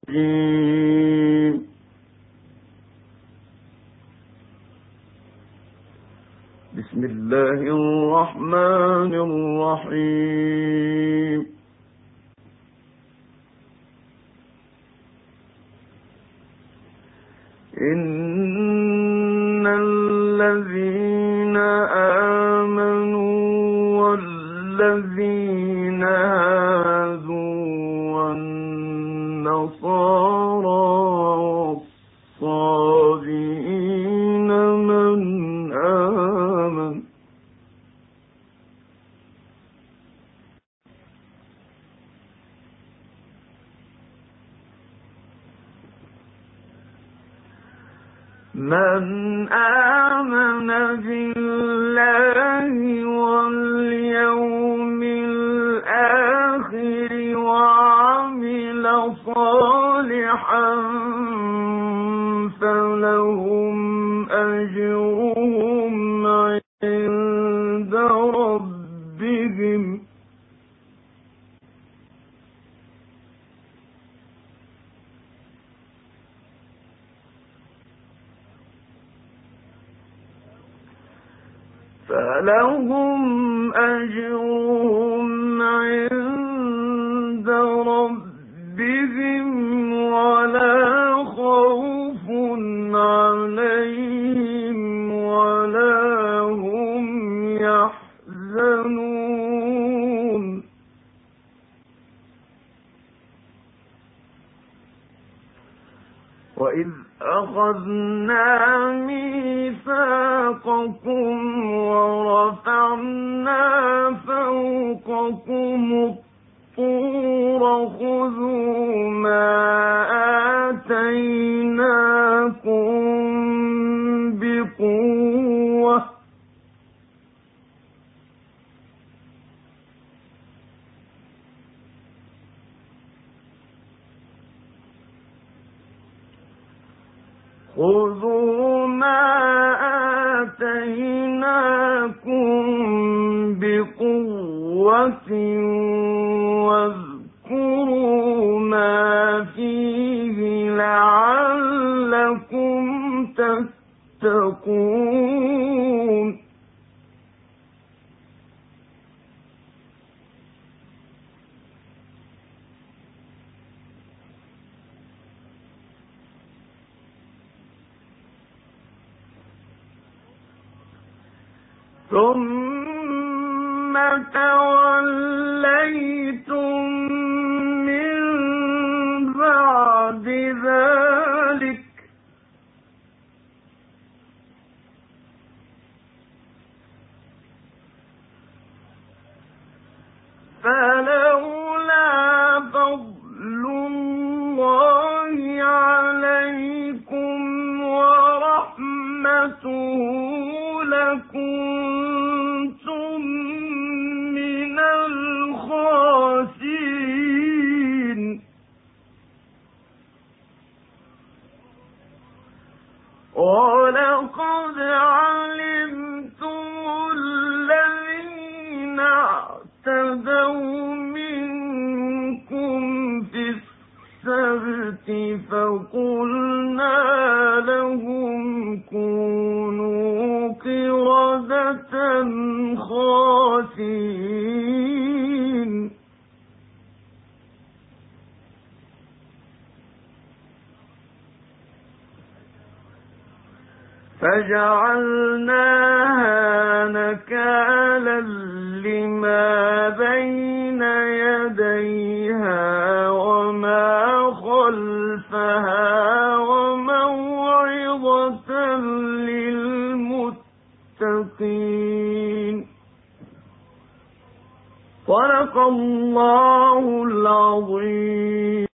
الرجيم. بسم الله الرحمن الرحيم. إن الذين آمنوا والذين هادوا والنصارى والصابئين من آمن بالله واليوم الآخر وعمل صالحا فلهم أجرهم عند ربهم ولا خوف عليهم ولا هم يحزنون. وإذ أخذنا ميثاقكم ورفعنا فوقكم الطور خذوا ما آتيناكم بقوة واذكروا ما فيه لعلكم تتقون. ثم توليتم من بعد ذلك فلولا فضل الله عليكم ورحمته لكنتم من الخاسرين. ولقد علمتم الذين اعتدوا منكم في السبت فقلنا لهم كونوا قردة خاسئين. فجعلناها نكالا لما بين يديها وما خلفها وموعظة للمتقين. صدق الله العظيم.